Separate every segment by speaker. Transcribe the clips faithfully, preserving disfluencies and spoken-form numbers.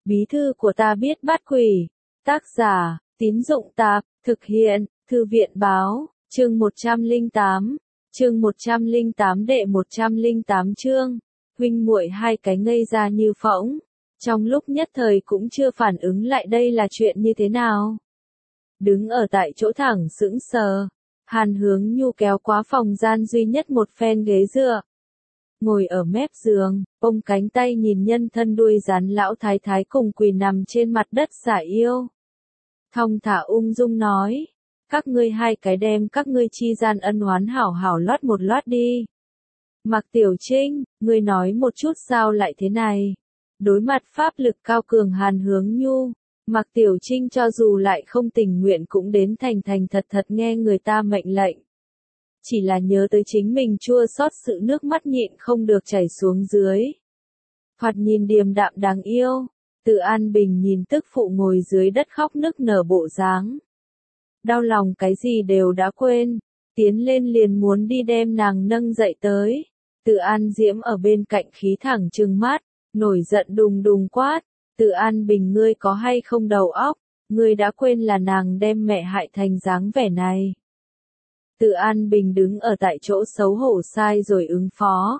Speaker 1: Bí thư của ta biết bắt quỷ. Tác giả, Tín Dụng Tạp, thực hiện, Thư viện Báo, chương một trăm lẻ tám, chương một trăm lẻ tám đệ một trăm lẻ tám chương, huynh muội hai cái ngây ra như phỗng, trong lúc nhất thời cũng chưa phản ứng lại đây là chuyện như thế nào. Đứng ở tại chỗ thẳng sững sờ, Hàn Hướng Nhu kéo qua phòng gian duy nhất một phen ghế dựa. Ngồi ở mép giường, ôm cánh tay nhìn nhân thân đuôi rắn lão thái thái cùng quỳ nằm trên mặt đất xả yêu. Thong thả ung dung nói, các ngươi hai cái đem các ngươi chi gian ân oán hảo hảo loát một loát đi. Mạc Tiểu Trinh, ngươi nói một chút sao lại thế này? Đối mặt pháp lực cao cường Hàn Hướng Nhu, Mạc Tiểu Trinh cho dù lại không tình nguyện cũng đến thành thành thật thật nghe người ta mệnh lệnh. Chỉ là nhớ tới chính mình chua xót sự nước mắt nhịn không được chảy xuống dưới. Thoạt nhìn điềm đạm đáng yêu, Từ An Bình nhìn tức phụ ngồi dưới đất khóc nức nở bộ dáng. Đau lòng cái gì đều đã quên, tiến lên liền muốn đi đem nàng nâng dậy tới. Từ An Diễm ở bên cạnh khí thẳng trừng mắt, nổi giận đùng đùng quát, Từ An Bình ngươi có hay không đầu óc, ngươi đã quên là nàng đem mẹ hại thành dáng vẻ này. Từ An Bình đứng ở tại chỗ xấu hổ sai rồi ứng phó.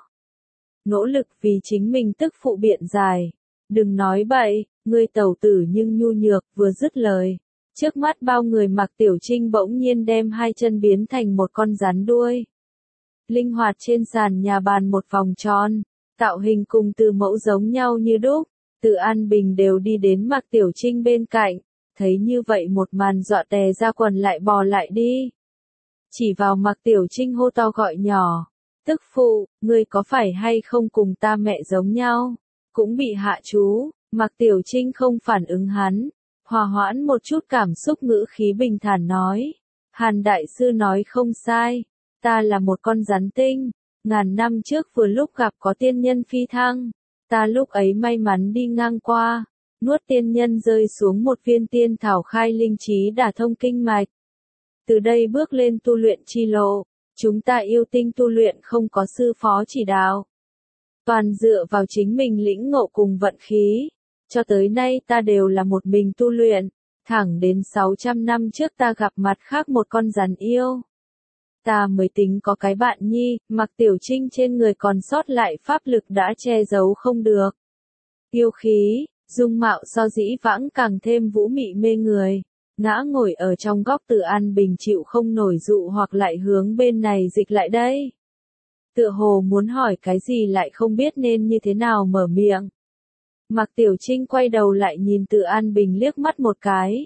Speaker 1: Nỗ lực vì chính mình tức phụ biện giải. Đừng nói bậy, ngươi tẩu tử nhưng nhu nhược vừa dứt lời. Trước mắt bao người Mạc Tiểu Trinh bỗng nhiên đem hai chân biến thành một con rắn đuôi. Linh hoạt trên sàn nhà bàn một vòng tròn, tạo hình cùng từ mẫu giống nhau như đúc. Từ An Bình đều đi đến Mạc Tiểu Trinh bên cạnh, thấy như vậy một màn dọa tè ra quần lại bò lại đi. Chỉ vào Mạc Tiểu Trinh hô to gọi nhỏ, tức phụ, ngươi có phải hay không cùng ta mẹ giống nhau, cũng bị hạ chú. Mạc Tiểu Trinh không phản ứng hắn, hòa hoãn một chút cảm xúc ngữ khí bình thản nói, Hàn Đại Sư nói không sai, ta là một con rắn tinh, ngàn năm trước vừa lúc gặp có tiên nhân phi thăng, ta lúc ấy may mắn đi ngang qua, nuốt tiên nhân rơi xuống một viên tiên thảo khai linh trí đả thông kinh mạch. Từ đây bước lên tu luyện chi lộ, chúng ta yêu tinh tu luyện không có sư phó chỉ đạo. Toàn dựa vào chính mình lĩnh ngộ cùng vận khí. Cho tới nay ta đều là một mình tu luyện, thẳng đến sáu trăm năm trước ta gặp mặt khác một con rắn yêu. Ta mới tính có cái bạn nhi, Mạc Tiểu Trinh trên người còn sót lại pháp lực đã che giấu không được. Yêu khí, dung mạo so dĩ vãng càng thêm vũ mị mê người. Ngã ngồi ở trong góc Từ An Bình chịu không nổi dụ hoặc lại hướng bên này dịch lại đây. Tựa hồ muốn hỏi cái gì lại không biết nên như thế nào mở miệng. Mạc Tiểu Trinh quay đầu lại nhìn Từ An Bình liếc mắt một cái.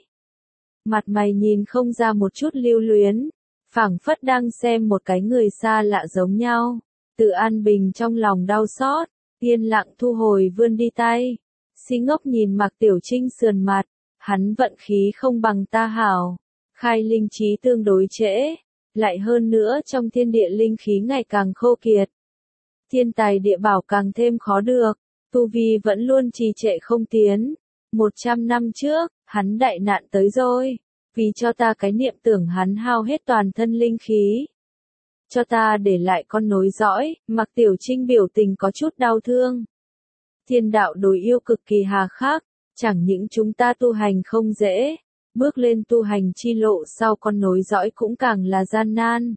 Speaker 1: Mặt mày nhìn không ra một chút lưu luyến, phảng phất đang xem một cái người xa lạ giống nhau. Từ An Bình trong lòng đau xót, yên lặng thu hồi vươn đi tay. Si ngốc nhìn Mạc Tiểu Trinh sườn mặt. Hắn vận khí không bằng ta hảo, khai linh trí tương đối trễ, lại hơn nữa trong thiên địa linh khí ngày càng khô kiệt. Thiên tài địa bảo càng thêm khó được, tu vi vẫn luôn trì trệ không tiến. Một trăm năm trước, hắn đại nạn tới rồi, vì cho ta cái niệm tưởng hắn hao hết toàn thân linh khí. Cho ta để lại con nối dõi, Mạc Tiểu Trinh biểu tình có chút đau thương. Thiên đạo đối yêu cực kỳ hà khắc. Chẳng những chúng ta tu hành không dễ, bước lên tu hành chi lộ sau con nối dõi cũng càng là gian nan.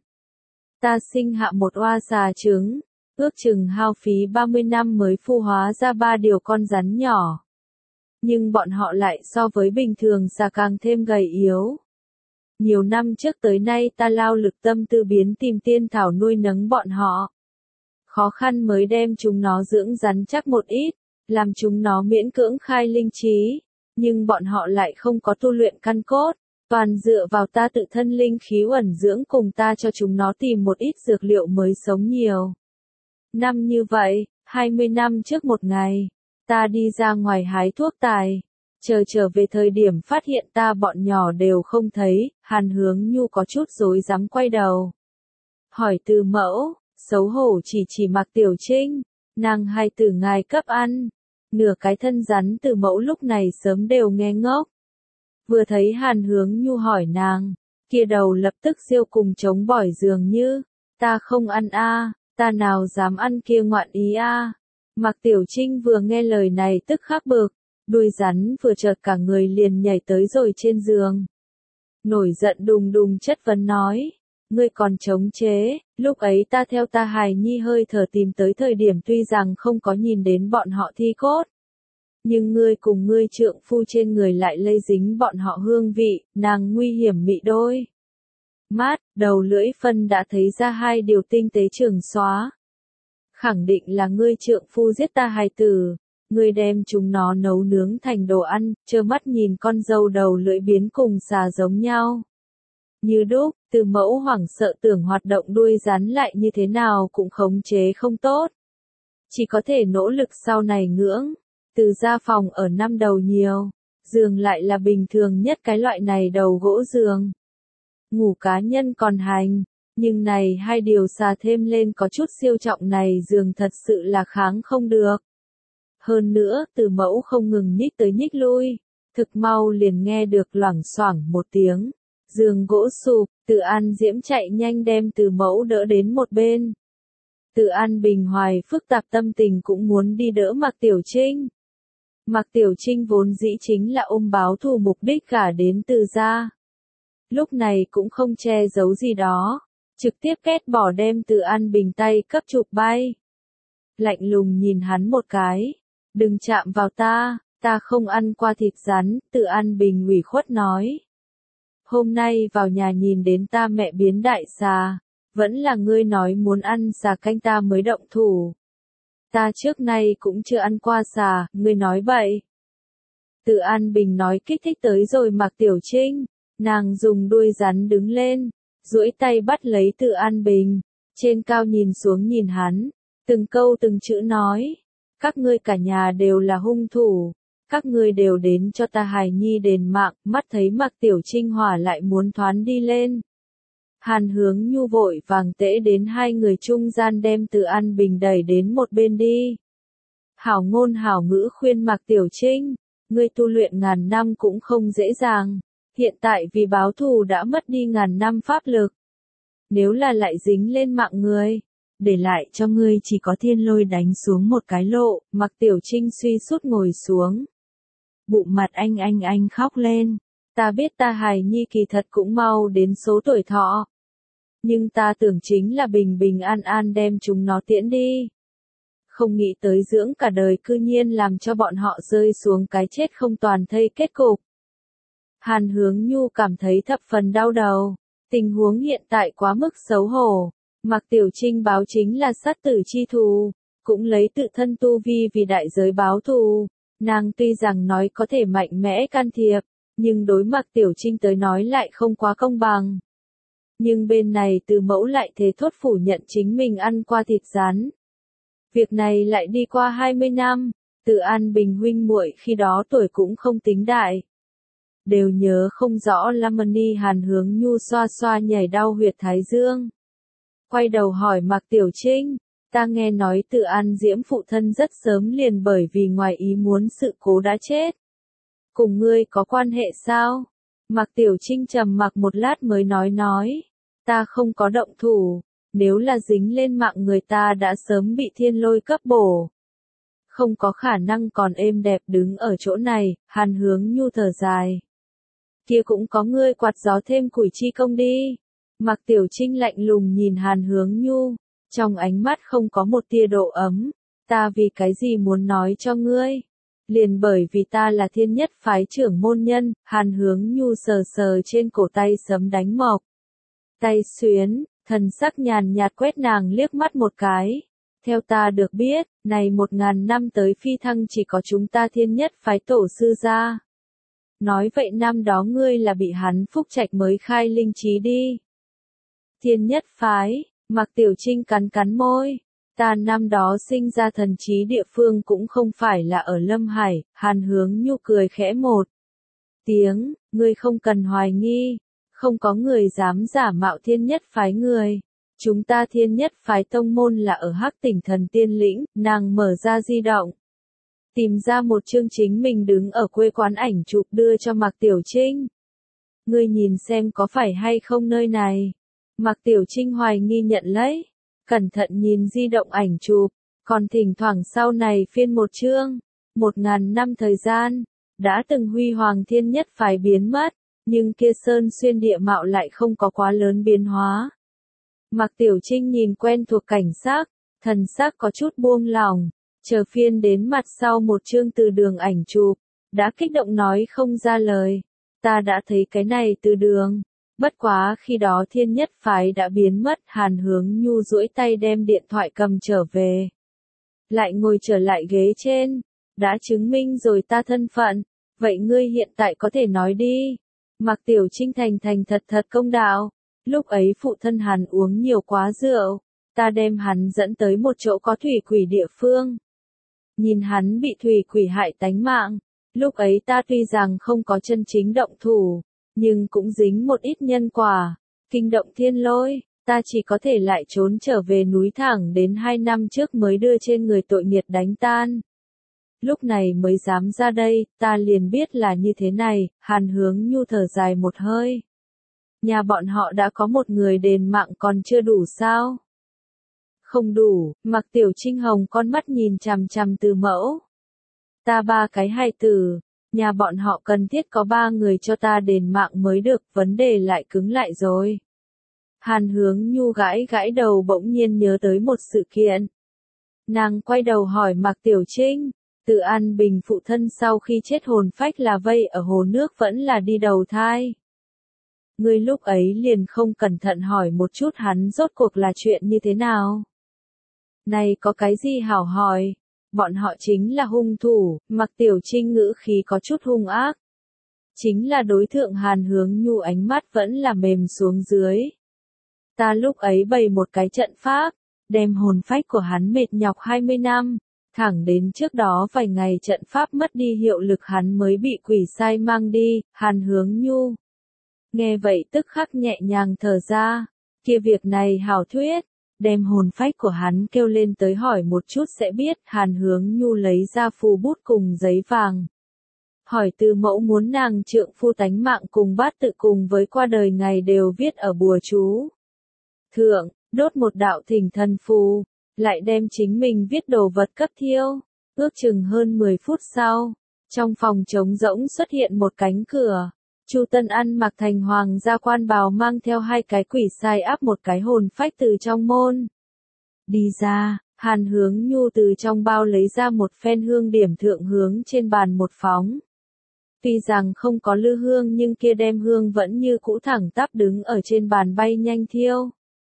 Speaker 1: Ta sinh hạ một oa xà trứng, ước chừng hao phí ba mươi năm mới phu hóa ra ba điều con rắn nhỏ. Nhưng bọn họ lại so với bình thường xà càng thêm gầy yếu. Nhiều năm trước tới nay ta lao lực tâm tư biến tìm tiên thảo nuôi nấng bọn họ. Khó khăn mới đem chúng nó dưỡng rắn chắc một ít. Làm chúng nó miễn cưỡng khai linh trí, nhưng bọn họ lại không có tu luyện căn cốt, toàn dựa vào ta tự thân linh khí ẩn dưỡng cùng ta cho chúng nó tìm một ít dược liệu mới sống nhiều. Năm như vậy, hai mươi năm trước một ngày, ta đi ra ngoài hái thuốc tài, chờ trở về thời điểm phát hiện ta bọn nhỏ đều không thấy, Hàn Hướng Nhu có chút rối rắm quay đầu. Hỏi Từ mẫu, xấu hổ chỉ chỉ Mạc Tiểu Trinh, nàng hai tử ngài cấp ăn. Nửa cái thân rắn Từ mẫu lúc này sớm đều nghe ngốc. Vừa thấy Hàn Hướng Nhu hỏi nàng, kia đầu lập tức siêu cùng chống bỏi dường như, ta không ăn a, ta nào dám ăn kia ngoạn ý a. Mạc Tiểu Trinh vừa nghe lời này tức khắc bực, Đuôi rắn vừa chợt cả người liền nhảy tới rồi trên giường. Nổi giận đùng đùng chất vấn nói, ngươi còn chống chế, lúc ấy ta theo ta hài nhi hơi thở tìm tới thời điểm tuy rằng không có nhìn đến bọn họ thi cốt. Nhưng ngươi cùng ngươi trượng phu trên người lại lây dính bọn họ hương vị, nàng nguy hiểm mị đôi. Mát, đầu lưỡi phân đã thấy ra hai điều tinh tế trường xóa. Khẳng định là ngươi trượng phu giết ta hài tử, ngươi đem chúng nó nấu nướng thành đồ ăn, trơ mắt nhìn con dâu đầu lưỡi biến cùng xà giống nhau. Như đúc, Từ Mẫu hoảng sợ tưởng hoạt động đuôi rắn lại như thế nào cũng khống chế không tốt. Chỉ có thể nỗ lực sau này ngưỡng. Từ gia phòng ở năm đầu nhiều, giường lại là bình thường nhất cái loại này đầu gỗ giường. Ngủ cá nhân còn hành, nhưng này hai điều xà thêm lên có chút siêu trọng này giường thật sự là kháng không được. Hơn nữa, Từ Mẫu không ngừng nhích tới nhích lui, thực mau liền nghe được loảng xoảng một tiếng. Giường gỗ sụp, Từ An Diễm chạy nhanh đem Từ Mẫu đỡ đến một bên. Từ An Bình hoài phức tạp tâm tình cũng muốn đi đỡ Mạc Tiểu Trinh. Mạc Tiểu Trinh vốn dĩ chính là ôm báo thù mục đích gả đến Từ gia. Lúc này cũng không che giấu gì đó, trực tiếp kết bỏ đem Từ An Bình tay cấp chụp bay. Lạnh lùng nhìn hắn một cái, đừng chạm vào ta, ta không ăn qua thịt rắn, Từ An Bình ủy khuất nói. Hôm nay vào nhà nhìn đến ta mẹ biến đại xà, vẫn là ngươi nói muốn ăn xà canh ta mới động thủ. Ta trước nay cũng chưa ăn qua xà, ngươi nói bậy. Từ An Bình nói kích thích tới rồi Mạc Tiểu Trinh, nàng dùng đuôi rắn đứng lên, duỗi tay bắt lấy Từ An Bình, trên cao nhìn xuống nhìn hắn, từng câu từng chữ nói, các ngươi cả nhà đều là hung thủ, các ngươi đều đến cho ta hài nhi đền mạng, mắt thấy Mạc Tiểu Trinh hỏa lại muốn thoán đi lên. Hàn Hướng Nhu vội vàng tễ đến hai người trung gian đem Từ An Bình đẩy đến một bên đi. Hảo ngôn hảo ngữ khuyên Mạc Tiểu Trinh, ngươi tu luyện ngàn năm cũng không dễ dàng, hiện tại vì báo thù đã mất đi ngàn năm pháp lực. Nếu là lại dính lên mạng ngươi, để lại cho ngươi chỉ có thiên lôi đánh xuống một cái lộ, Mạc Tiểu Trinh suy sút ngồi xuống. Bụng mặt anh anh anh khóc lên, ta biết ta hài nhi kỳ thật cũng mau đến số tuổi thọ. Nhưng ta tưởng chính là bình bình an an đem chúng nó tiễn đi. Không nghĩ tới dưỡng cả đời cư nhiên làm cho bọn họ rơi xuống cái chết không toàn thây kết cục. Hàn Hướng Nhu cảm thấy thập phần đau đầu, tình huống hiện tại quá mức xấu hổ. Mạc Tiểu Trinh báo chính là sát tử chi thù, cũng lấy tự thân tu vi vì đại giới báo thù. Nàng tuy rằng nói có thể mạnh mẽ can thiệp, nhưng đối Mạc Tiểu Trinh tới nói lại không quá công bằng. Nhưng bên này Từ Mẫu lại thế thốt phủ nhận chính mình ăn qua thịt rắn. Việc này lại đi qua hai mươi năm, Từ An Bình huynh muội khi đó tuổi cũng không tính đại. Đều nhớ không rõ Lamani. Hàn Hướng Nhu xoa xoa nhảy đau huyệt thái dương. Quay đầu hỏi Mạc Tiểu Trinh, ta nghe nói Từ An Diễm phụ thân rất sớm liền bởi vì ngoài ý muốn sự cố đã chết. Cùng ngươi có quan hệ sao? Mạc Tiểu Trinh trầm mặc một lát mới nói nói, ta không có động thủ, nếu là dính lên mạng người ta đã sớm bị thiên lôi cấp bổ. Không có khả năng còn êm đẹp đứng ở chỗ này. Hàn Hướng Nhu thở dài. Kia cũng có ngươi quạt gió thêm củi chi công đi. Mạc Tiểu Trinh lạnh lùng nhìn Hàn Hướng Nhu, trong ánh mắt không có một tia độ ấm, ta vì cái gì muốn nói cho ngươi? Liền bởi vì ta là Thiên Nhất phái trưởng môn nhân. Hàn Hướng Nhu sờ sờ trên cổ tay sấm đánh mộc. Tay xuyến, thần sắc nhàn nhạt quét nàng liếc mắt một cái. Theo ta được biết, này một ngàn năm tới phi thăng chỉ có chúng ta Thiên Nhất phái tổ sư gia. Nói vậy năm đó ngươi là bị hắn phúc trạch mới khai linh trí đi. Thiên Nhất phái, Mạc Tiểu Trinh cắn cắn môi. Ta năm đó sinh ra thần trí địa phương cũng không phải là ở Lâm Hải. Hàn Hướng Nhu cười khẽ một tiếng, ngươi không cần hoài nghi, không có người dám giả mạo Thiên Nhất phái người. Chúng ta Thiên Nhất phái tông môn là ở Hắc Tỉnh Thần Tiên Lĩnh. Nàng mở ra di động, tìm ra một chương chính mình đứng ở quê quán ảnh chụp đưa cho Mạc Tiểu Trinh. Ngươi nhìn xem có phải hay không nơi này. Mạc Tiểu Trinh hoài nghi nhận lấy, cẩn thận nhìn di động ảnh chụp, còn thỉnh thoảng sau này phiên một chương. Một ngàn năm thời gian, đã từng huy hoàng thiên nhất phái biến mất, nhưng kia sơn xuyên địa mạo lại không có quá lớn biến hóa. Mạc Tiểu Trinh nhìn quen thuộc cảnh sắc, thần sắc có chút buông lỏng, chờ phiên đến mặt sau một chương từ đường ảnh chụp, đã kích động nói không ra lời. Ta đã thấy cái này từ đường, bất quá khi đó thiên nhất phái đã biến mất. Hàn Hướng Nhu duỗi tay đem điện thoại cầm trở về. Lại ngồi trở lại ghế trên, đã chứng minh rồi ta thân phận, vậy ngươi hiện tại có thể nói đi. Mạc Tiểu Trinh thành thành thật thật công đạo, lúc ấy phụ thân hắn uống nhiều quá rượu, ta đem hắn dẫn tới một chỗ có thủy quỷ địa phương. Nhìn hắn bị thủy quỷ hại tánh mạng, lúc ấy ta tuy rằng không có chân chính động thủ, nhưng cũng dính một ít nhân quả, kinh động thiên lôi, ta chỉ có thể lại trốn trở về núi thẳng đến hai năm trước mới đưa trên người tội nghiệt đánh tan. Lúc này mới dám ra đây, ta liền biết là như thế này. Hàn Hướng Nhu thở dài một hơi. Nhà bọn họ đã có một người đền mạng còn chưa đủ sao? Không đủ. Mạc Tiểu Trinh hồng con mắt nhìn chằm chằm Từ Mẫu. Ta ba cái hài tử, nhà bọn họ cần thiết có ba người cho ta đền mạng mới được, vấn đề lại cứng lại rồi. Hàn Hướng Nhu gãi gãi đầu, bỗng nhiên nhớ tới một sự kiện. Nàng quay đầu hỏi Mạc Tiểu Trinh, Từ An Bình phụ thân sau khi chết hồn phách là vây ở hồ nước vẫn là đi đầu thai? Ngươi lúc ấy liền không cẩn thận hỏi một chút hắn rốt cuộc là chuyện như thế nào? Này có cái gì hảo hỏi, bọn họ chính là hung thủ. Mạc Tiểu Trinh ngữ khí có chút hung ác. Chính là đối thượng Hàn Hướng Nhu ánh mắt vẫn là mềm xuống dưới. Ta lúc ấy bày một cái trận pháp, đem hồn phách của hắn mệt nhọc hai mươi năm, thẳng đến trước đó vài ngày trận pháp mất đi hiệu lực hắn mới bị quỷ sai mang đi. Hàn Hướng Nhu nghe vậy tức khắc nhẹ nhàng thở ra, kia việc này hảo thuyết, đem hồn phách của hắn kêu lên tới hỏi một chút sẽ biết. Hàn Hướng Nhu lấy ra phù bút cùng giấy vàng. Hỏi Từ Mẫu muốn nàng trượng phu tánh mạng cùng bát tự cùng với qua đời ngày đều viết ở bùa chú thượng, đốt một đạo thỉnh thần phù, lại đem chính mình viết đồ vật cấp thiêu. Ước chừng hơn mười phút sau, trong phòng trống rỗng xuất hiện một cánh cửa. Chu Tân ăn mặc thành hoàng gia quan bào mang theo hai cái quỷ sai áp một cái hồn phách từ trong môn đi ra. Hàn Hướng Nhu từ trong bao lấy ra một phen hương điểm thượng hướng trên bàn một phóng. Tuy rằng không có lư hương nhưng kia đem hương vẫn như cũ thẳng tắp đứng ở trên bàn bay nhanh thiêu.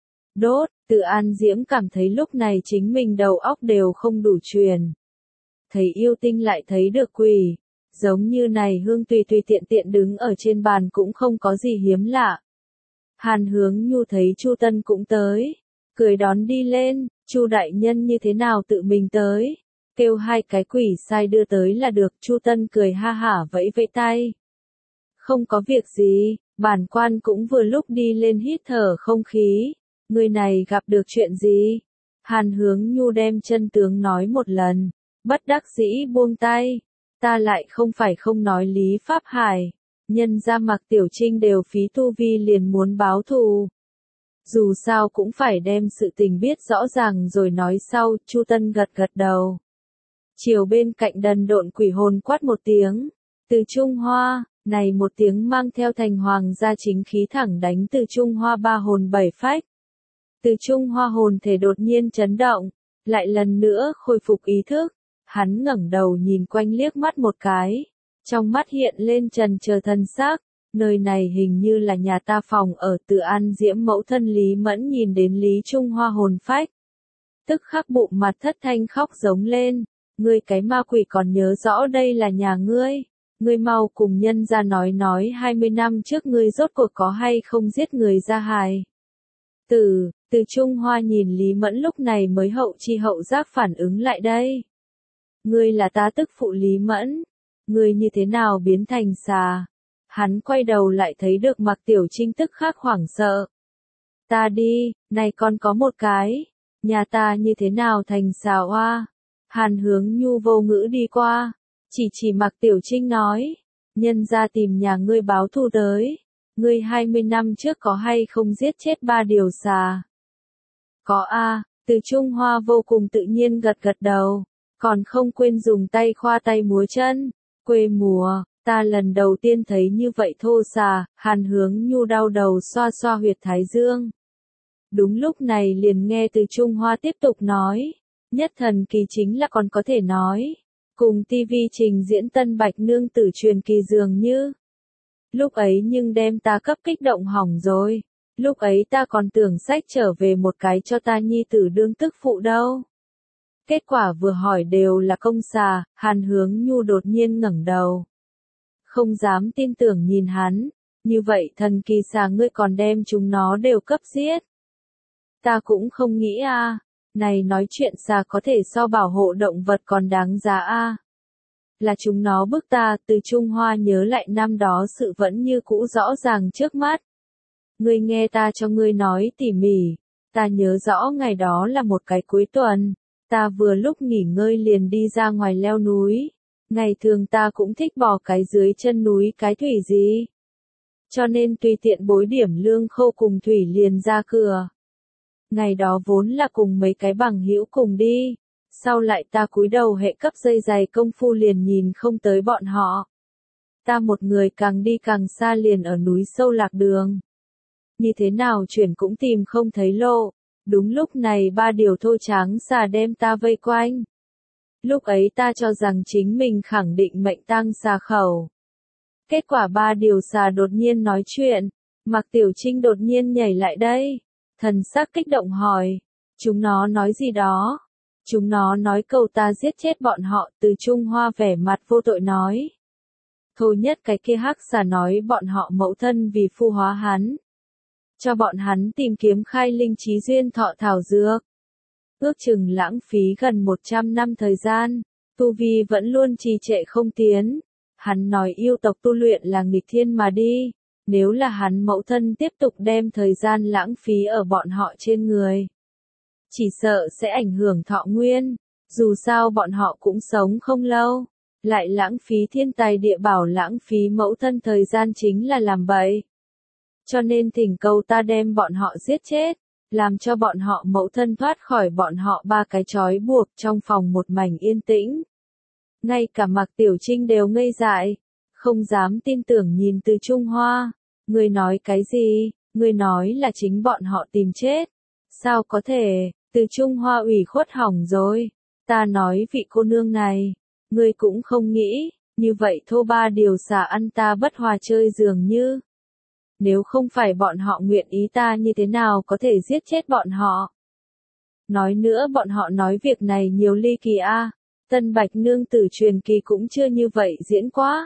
Speaker 1: Đốt. Từ An Diễm cảm thấy lúc này chính mình đầu óc đều không đủ truyền. Thấy yêu tinh lại thấy được quỷ. Giống như này hương tùy tùy tiện tiện đứng ở trên bàn cũng không có gì hiếm lạ. Hàn Hướng Nhu thấy Chu Tân cũng tới, cười đón đi lên. Chu đại nhân như thế nào tự mình tới? Kêu hai cái quỷ sai đưa tới là được. Chu Tân cười ha hả vẫy vẫy tay. Không có việc gì, bản quan cũng vừa lúc đi lên hít thở không khí. Người này gặp được chuyện gì? Hàn Hướng Nhu đem chân tướng nói một lần, bất đắc dĩ buông tay. Ta lại không phải không nói Lý Pháp Hải, nhân ra Mạc Tiểu Trinh đều phí tu vi liền muốn báo thù. Dù sao cũng phải đem sự tình biết rõ ràng rồi nói sau. Chu Tân gật gật đầu. Chiều bên cạnh đần độn quỷ hồn quát một tiếng, Từ Trung Hoa. Này một tiếng mang theo thành hoàng gia chính khí thẳng đánh Từ Trung Hoa ba hồn bảy phách. Từ Trung Hoa hồn thể đột nhiên chấn động, lại lần nữa khôi phục ý thức. Hắn ngẩng đầu nhìn quanh liếc mắt một cái, trong mắt hiện lên trần chờ thân xác. Nơi này hình như là nhà ta phòng ở. Từ An Diễm mẫu thân Lý Mẫn nhìn đến Lý Trung Hoa hồn phách, tức khắc bụng mặt thất thanh khóc giống lên. Ngươi cái ma quỷ còn nhớ rõ đây là nhà ngươi? Ngươi mau cùng nhân ra nói nói hai mươi năm trước ngươi rốt cuộc có hay không giết người ra hài. Từ, từ Trung Hoa nhìn Lý Mẫn lúc này mới hậu chi hậu giác phản ứng lại đây. Ngươi là tá tức phụ Lý Mẫn, ngươi như thế nào biến thành xà? Hắn quay đầu lại thấy được Mạc Tiểu Trinh tức khắc hoảng sợ. Ta đi, này còn có một cái, nhà ta như thế nào thành xà oa? Hàn Hướng Nhu vô ngữ đi qua, chỉ chỉ Mạc Tiểu Trinh nói, nhân ra tìm nhà ngươi báo thù tới, ngươi hai mươi năm trước có hay không giết chết ba điều xà? Có a. Từ Trung Hoa vô cùng tự nhiên gật gật đầu. còn không quên dùng tay khoa tay múa chân. Quê mùa, ta lần đầu tiên thấy như vậy thô xà, Hàn Hướng Nhu đau đầu xoa xoa huyệt thái dương. Đúng lúc này liền nghe Từ Trung Hoa tiếp tục nói, nhất thần kỳ chính là còn có thể nói, cùng tivi trình diễn Tân Bạch nương tử truyền kỳ dường như. Lúc ấy nhưng đem ta cấp kích động hỏng rồi, lúc ấy ta còn tưởng sách trở về một cái cho ta nhi tử đương tức phụ đâu. Kết quả vừa hỏi đều là công xà, Hàn Hướng Nhu đột nhiên ngẩng đầu. Không dám tin tưởng nhìn hắn, như vậy thần kỳ xà ngươi còn đem chúng nó đều cấp giết. Ta cũng không nghĩ a, này nói chuyện xà có thể so bảo hộ động vật còn đáng giá a. Là chúng nó bức ta. Từ Trung Hoa nhớ lại năm đó sự vẫn như cũ rõ ràng trước mắt. Ngươi nghe ta cho ngươi nói tỉ mỉ, ta nhớ rõ ngày đó là một cái cuối tuần, ta vừa lúc nghỉ ngơi liền đi ra ngoài leo núi. Ngày thường ta cũng thích bò cái dưới chân núi cái thủy gì. Cho nên tùy tiện bối điểm lương khô cùng thủy liền ra cửa. Ngày đó vốn là cùng mấy cái bằng hữu cùng đi. Sau lại ta cúi đầu hệ cấp dây giày công phu liền nhìn không tới bọn họ. Ta một người càng đi càng xa liền ở núi sâu lạc đường. Như thế nào chuyển cũng tìm không thấy lộ. Đúng lúc này ba điều thô tráng xà đem ta vây quanh. Lúc ấy ta cho rằng chính mình khẳng định mệnh tang xà khẩu. Kết quả ba điều xà đột nhiên nói chuyện. Mạc Tiểu Trinh đột nhiên nhảy lại đây. Thần sắc kích động hỏi. Chúng nó nói gì đó? Chúng nó nói cầu ta giết chết bọn họ. Từ Trung Hoa vẻ mặt vô tội nói. Thôi nhất cái kia hắc xà nói bọn họ mẫu thân vì phu hóa hắn. Cho bọn hắn tìm kiếm khai linh trí duyên thọ thảo dược. Ước chừng lãng phí gần một trăm năm thời gian, tu vi vẫn luôn trì trệ không tiến. Hắn nói yêu tộc tu luyện là nghịch thiên mà đi, nếu là hắn mẫu thân tiếp tục đem thời gian lãng phí ở bọn họ trên người. Chỉ sợ sẽ ảnh hưởng thọ nguyên, dù sao bọn họ cũng sống không lâu, lại lãng phí thiên tài địa bảo lãng phí mẫu thân thời gian chính là làm bậy. Cho nên thỉnh cầu ta đem bọn họ giết chết. Làm cho bọn họ mẫu thân thoát khỏi bọn họ ba cái trói buộc trong phòng một mảnh yên tĩnh. Ngay cả Mạc Tiểu Trinh đều ngây dại, không dám tin tưởng nhìn Từ Trung Hoa. Ngươi nói cái gì? Ngươi nói là chính bọn họ tìm chết. Sao có thể? Từ Trung Hoa ủy khuất hỏng rồi. Ta nói vị cô nương này, ngươi cũng không nghĩ, như vậy thô ba điều xả ăn ta bất hòa chơi dường như. Nếu không phải bọn họ nguyện ý ta như thế nào có thể giết chết bọn họ. Nói nữa bọn họ nói việc này nhiều ly kỳ a. Tân Bạch nương tử truyền kỳ cũng chưa như vậy diễn quá.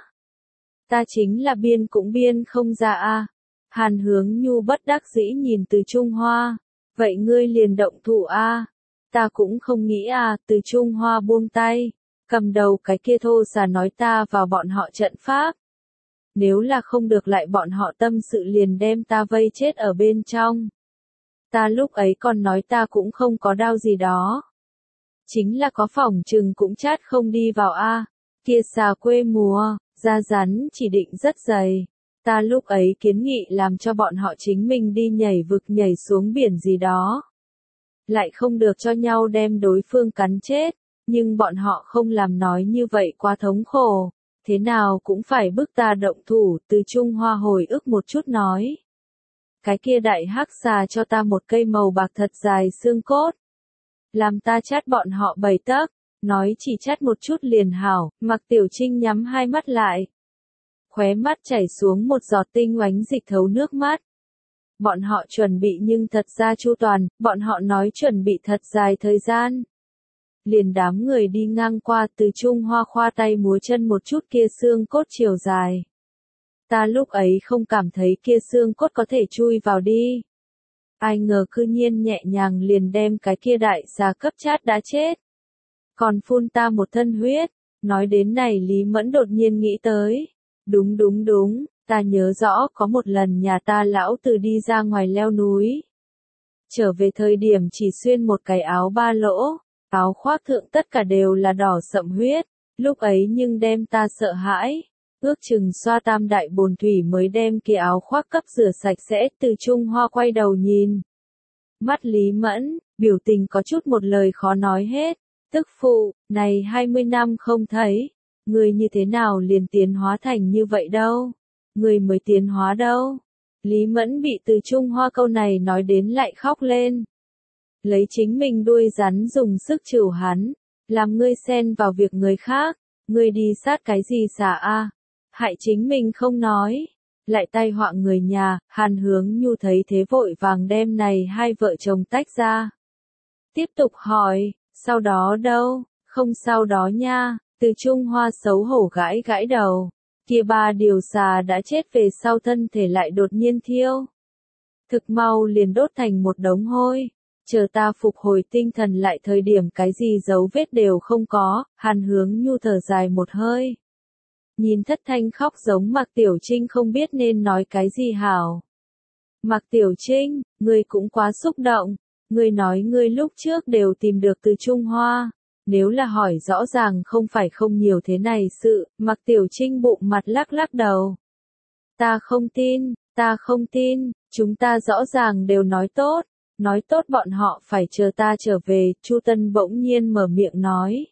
Speaker 1: Ta chính là biên cũng biên không ra a. Hàn Hướng Nhu bất đắc dĩ nhìn Từ Trung Hoa. Vậy ngươi liền động thủ a. Ta cũng không nghĩ a. Từ Trung Hoa buông tay. Cầm đầu cái kia thô xà nói ta vào bọn họ trận pháp. Nếu là không được lại bọn họ tâm sự liền đem ta vây chết ở bên trong. Ta lúc ấy còn nói ta cũng không có đau gì đó. Chính là có phỏng chừng cũng chát không đi vào a. Kia xà quê mùa, da rắn chỉ định rất dày. Ta lúc ấy kiến nghị làm cho bọn họ chính mình đi nhảy vực nhảy xuống biển gì đó. Lại không được cho nhau đem đối phương cắn chết, nhưng bọn họ không làm nói như vậy quá thống khổ. Thế nào cũng phải bức ta động thủ. Từ Trung Hoa hồi ức một chút nói. Cái kia đại hắc xà cho ta một cây màu bạc thật dài xương cốt. Làm ta chát bọn họ bảy tấc, nói chỉ chát một chút liền hảo. Mạc Tiểu Trinh nhắm hai mắt lại. Khóe mắt chảy xuống một giọt tinh oánh dịch thấu nước mắt. Bọn họ chuẩn bị nhưng thật ra chu toàn, bọn họ nói chuẩn bị thật dài thời gian. Liền đám người đi ngang qua. Từ Trung Hoa khoa tay múa chân một chút kia xương cốt chiều dài. Ta lúc ấy không cảm thấy kia xương cốt có thể chui vào đi. Ai ngờ cư nhiên nhẹ nhàng liền đem cái kia đại xà cấp chát đã chết. Còn phun ta một thân huyết. Nói đến này Lý Mẫn đột nhiên nghĩ tới. Đúng đúng đúng, ta nhớ rõ có một lần nhà ta lão từ đi ra ngoài leo núi. Trở về thời điểm chỉ xuyên một cái áo ba lỗ. Áo khoác thượng tất cả đều là đỏ sậm huyết, lúc ấy nhưng đem ta sợ hãi, ước chừng xoa tam đại bồn thủy mới đem kia áo khoác cấp rửa sạch sẽ. Từ Trung Hoa quay đầu nhìn. Mắt Lý Mẫn, biểu tình có chút một lời khó nói hết, Tức phụ, này hai mươi năm không thấy, người như thế nào liền tiến hóa thành như vậy đâu, người mới tiến hóa đâu. Lý Mẫn bị Từ Trung Hoa câu này nói đến lại khóc lên. Lấy chính mình đuôi rắn dùng sức chửu hắn, làm ngươi xen vào việc người khác, ngươi đi sát cái gì xả a, hại chính mình không nói, lại tai họa người nhà. Hàn Hướng Nhu thấy thế vội vàng đem này hai vợ chồng tách ra. Tiếp tục hỏi, sau đó đâu, không sau đó nha. Từ Trung Hoa xấu hổ gãi gãi đầu, kia ba điều xà đã chết về sau thân thể lại đột nhiên thiêu. Thực mau liền đốt thành một đống hôi, chờ ta phục hồi tinh thần lại thời điểm cái gì dấu vết đều không có. Hàn Hướng Nhu thở dài một hơi. Nhìn Thất Thanh khóc giống Mạc Tiểu Trinh không biết nên nói cái gì hảo. Mạc Tiểu Trinh, ngươi cũng quá xúc động, ngươi nói ngươi lúc trước đều tìm được Từ Trung Hoa. Nếu là hỏi rõ ràng không phải không nhiều thế này sự, Mạc Tiểu Trinh bụng mặt lắc lắc đầu. Ta không tin, ta không tin, chúng ta rõ ràng đều nói tốt, nói tốt bọn họ phải chờ ta trở về. Chu Tân bỗng nhiên mở miệng nói.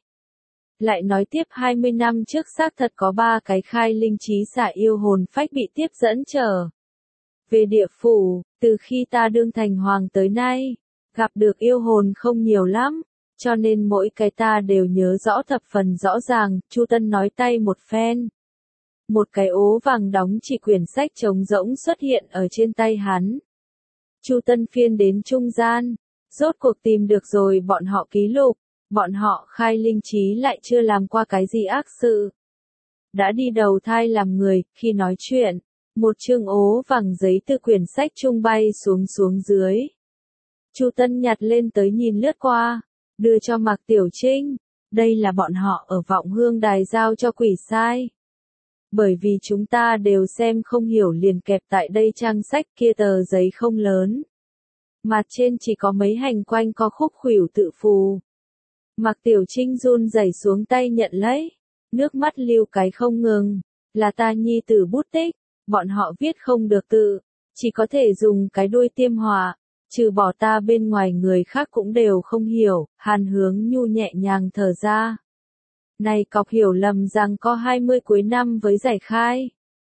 Speaker 1: Lại nói tiếp hai mươi năm trước xác thật có ba cái khai linh trí xả yêu hồn phách bị tiếp dẫn trở về địa phủ. Từ khi ta đương thành hoàng tới nay, gặp được yêu hồn không nhiều lắm, cho nên mỗi cái ta đều nhớ rõ thập phần rõ ràng. Chu Tân nói tay một phen, một cái ố vàng đóng chỉ quyển sách trống rỗng xuất hiện ở trên tay hắn. Chu Tân phiên đến trung gian, rốt cuộc tìm được rồi bọn họ ký lục, bọn họ khai linh trí lại chưa làm qua cái gì ác sự. Đã đi đầu thai làm người. Khi nói chuyện, một chương ố vàng giấy từ quyển sách trung bay xuống xuống dưới. Chu Tân nhặt lên tới nhìn lướt qua, đưa cho Mạc Tiểu Trinh. Đây là bọn họ ở Vọng Hương Đài giao cho quỷ sai. Bởi vì chúng ta đều xem không hiểu liền kẹp tại đây trang sách kia tờ giấy không lớn. Mặt trên chỉ có mấy hành quanh có khúc khuỷu tự phù. Mạc Tiểu Trinh run rẩy xuống tay nhận lấy, nước mắt lưu cái không ngừng. Là ta nhi tử bút tích, bọn họ viết không được tự, chỉ có thể dùng cái đuôi tiêm họa, trừ bỏ ta bên ngoài người khác cũng đều không hiểu. Hàn Hướng Nhu nhẹ nhàng thở ra. Này cọc hiểu lầm rằng có hai mươi cuối năm với giải khai.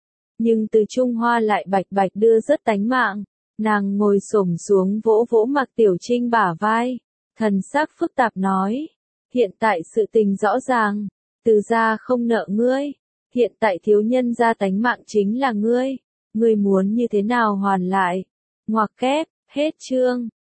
Speaker 1: Nhưng Từ Trung Hoa lại bạch bạch đưa rất tánh mạng. Nàng ngồi xổm xuống vỗ vỗ Mạc Tiểu Trinh bả vai, thần sắc phức tạp nói. Hiện tại sự tình rõ ràng, Từ gia không nợ ngươi, hiện tại thiếu nhân gia tánh mạng chính là ngươi, ngươi muốn như thế nào hoàn lại. Ngoặc kép, hết chương.